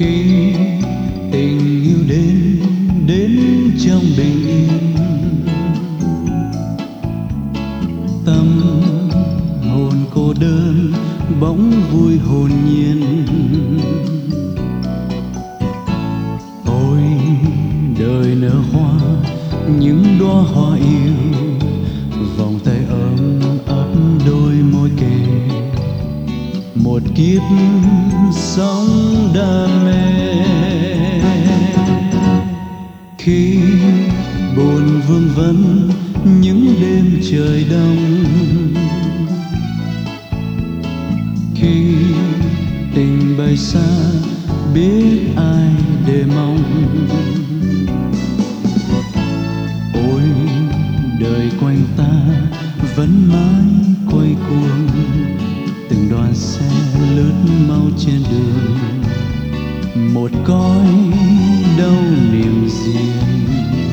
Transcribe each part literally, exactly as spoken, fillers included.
Khi tình yêu đến đến trong bình yên, tâm hồn cô đơn bỗng vui hồn nhiên. Ôi đời nở hoa những đóa hoa yêu, vòng tay ấm ấp đôi môi kề, một kiếp sống đam mê. Khi buồn vương vấn những đêm trời đông, khi tình bay xa biết ai để mong. Ôi đời quanh ta vẫn mãi quay cuồng, từng đoàn xe lướt mau trên đường, một cõi đâu niềm riêng.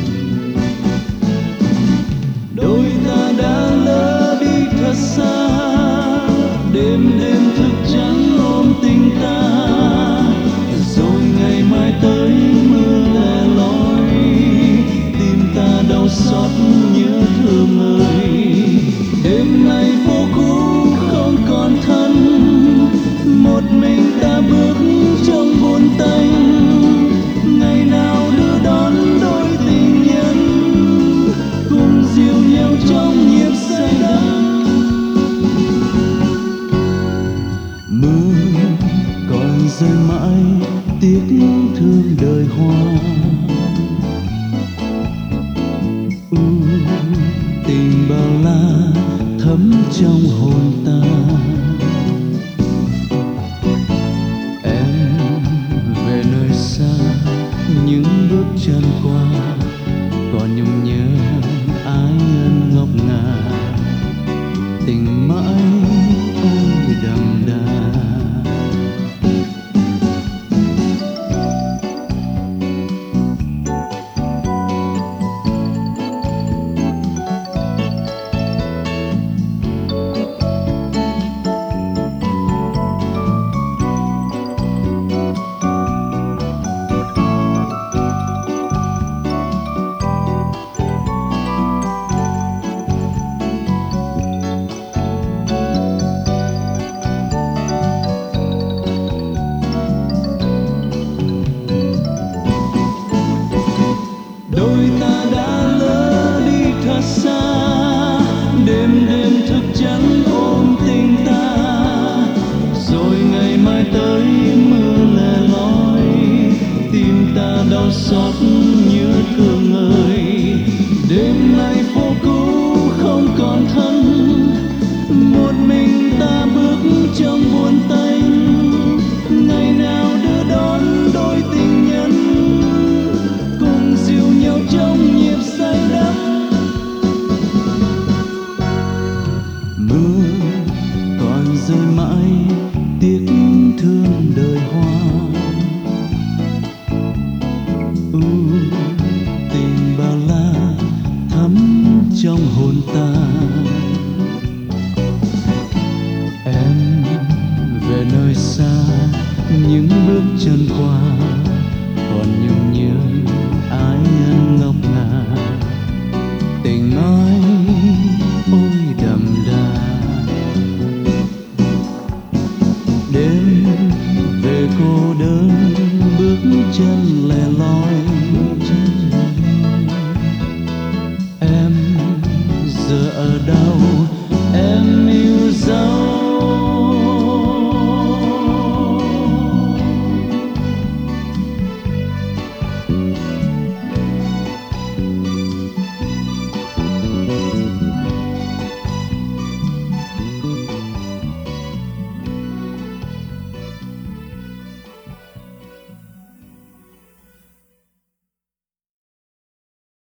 Đôi ta đã lỡ đi thật xa, đêm đêm thức trắng ôm tình ta, rồi ngày mai tới mưa lẻ loi, tim ta đau xót nhớ thương ơi. Đêm nay phố cũ không còn thân, một mình ta bước trong buồn tanh. Ngày nào đưa đón đôi tình nhân, cùng dìu nhau trong nhịp say đắm. Mưa còn rơi mãi tiếc thương đời hoa. Ừ, tình bao la thấm trong hồn ta. Em về nơi xa những bước chân qua, còn nhung nhớ ái ân ngọc ngà, tình mãi ôi đậm đà.